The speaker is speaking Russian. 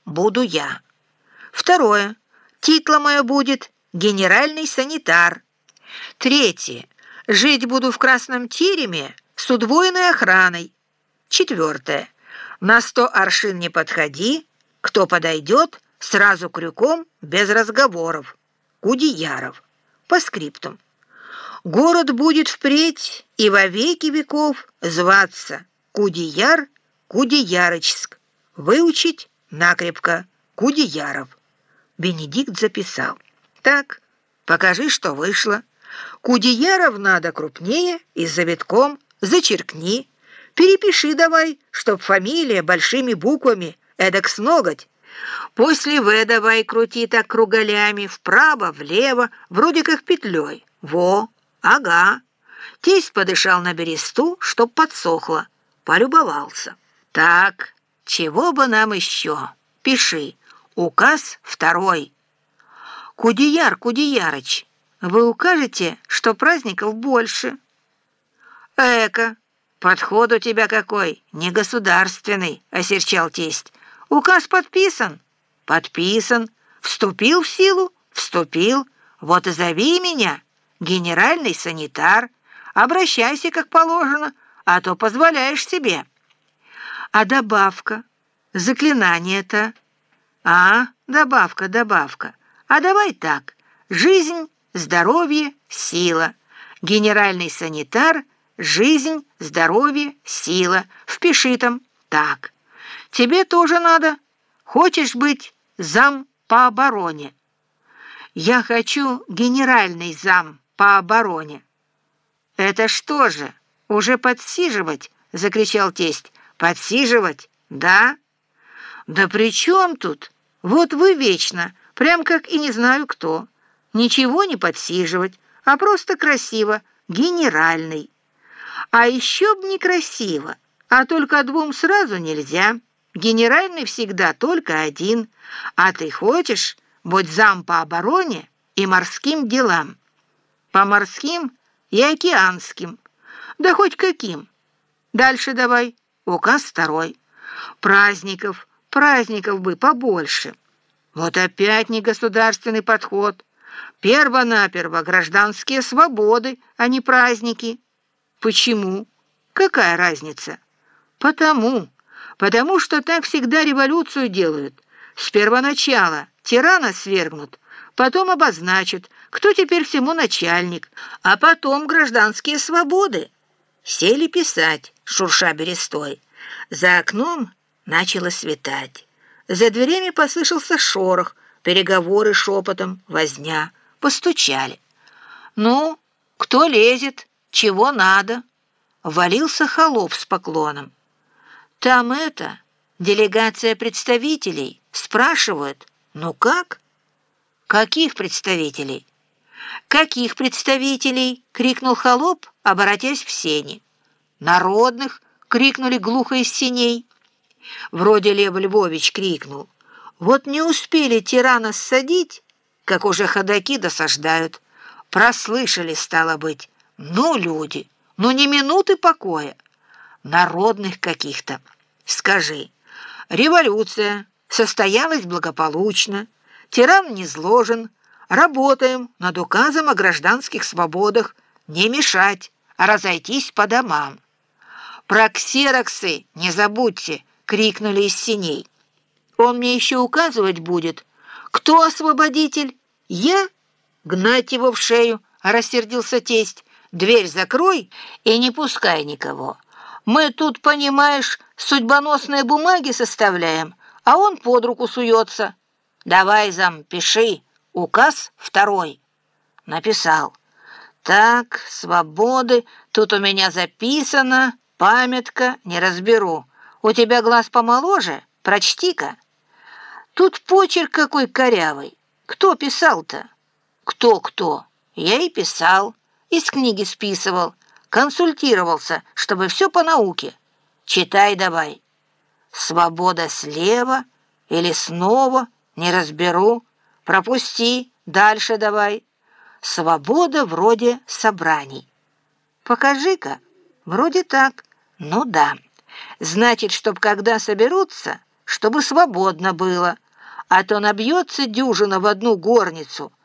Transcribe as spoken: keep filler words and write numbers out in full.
буду я. Второе. Титла мое будет генеральный санитар. Третье. Жить буду в красном тереме с удвоенной охраной. Четвертое. На сто аршин не подходи, кто подойдет, сразу крюком, без разговоров. Кудеяров. По скриптум. Город будет впредь и во веки веков зваться Кудеяр, Кудеярочск. Выучить накрепко Кудеяров. Бенедикт записал. Так, покажи, что вышло. Кудеяров надо крупнее и с завитком. Зачеркни. Перепиши давай, чтоб фамилия большими буквами, эдак с ноготь. После «В» давай крути так кругалями, вправо, влево, вроде как петлей. Во, ага. Тесть подышал на бересту, чтоб подсохло. Полюбовался. Так, чего бы нам еще? Пиши. Указ второй. Кудеяр Кудеярыч, вы укажете, что праздников больше? Эка, подход у тебя какой, не государственный, осерчал тесть. Указ подписан? Подписан. Вступил в силу? Вступил. Вот и зови меня, генеральный санитар. Обращайся, как положено, а то позволяешь себе. А добавка? Заклинание-то? А, добавка, добавка. А давай так. Жизнь, здоровье, сила. Генеральный санитар, жизнь, здоровье, сила. Впиши там. Так. Тебе тоже надо. Хочешь быть зам по обороне? Я хочу генеральный зам по обороне. Это что же, уже подсиживать? Закричал тесть. Подсиживать? Да? Да при чем тут? Вот вы вечно, прям как и не знаю кто. Ничего не подсиживать, а просто красиво, генеральный. А еще б некрасиво, а только двум сразу нельзя. Генеральный всегда только один, а ты хочешь, будь зам по обороне и морским делам. По морским и океанским, да хоть каким. Дальше давай, указ второй. Праздников, праздников бы побольше. Вот опять негосударственный подход. Перво-наперво гражданские свободы, а не праздники. Почему? Какая разница? Потому, потому что так всегда революцию делают. С первоначала тирана свергнут, потом обозначат, кто теперь всему начальник, а потом гражданские свободы. Сели писать, шурша берестой. За окном начало светать. За дверями послышался шорох, переговоры шепотом, возня. Постучали. «Ну, кто лезет? Чего надо?» Валился холоп с поклоном. «Там это, делегация представителей. Спрашивают, ну как?» «Каких представителей?» «Каких представителей?» — крикнул холоп, оборотясь в сени. «Народных!» — крикнули глухо из сеней. Вроде Лев Львович крикнул. «Вот не успели тирана ссадить, как уже ходаки досаждают. Прослышали, стало быть. Ну, люди, ну не минуты покоя. Народных каких-то. Скажи, революция состоялась благополучно, тиран не зложен, работаем над указом о гражданских свободах, не мешать, а разойтись по домам. Про ксероксы не забудьте!» — крикнули из сеней. «Он мне еще указывать будет. Кто освободитель? Я? Гнать его в шею!» — рассердился тесть. «Дверь закрой и не пускай никого. Мы тут, понимаешь, судьбоносные бумаги составляем, а он под руку суется. Давай, зам, пиши. Указ второй». Написал. «Так, свободы, тут у меня записано, памятка, не разберу. У тебя глаз помоложе? Прочти-ка». Тут почерк какой корявый. Кто писал-то? Кто-кто? Я и писал, из книги списывал, консультировался, чтобы все по науке. Читай давай. Свобода слева или снова, не разберу. Пропусти, дальше давай. Свобода вроде собраний. Покажи-ка. Вроде так. Ну да. Значит, чтоб когда соберутся, чтобы свободно было, а то набьется дюжина в одну горницу,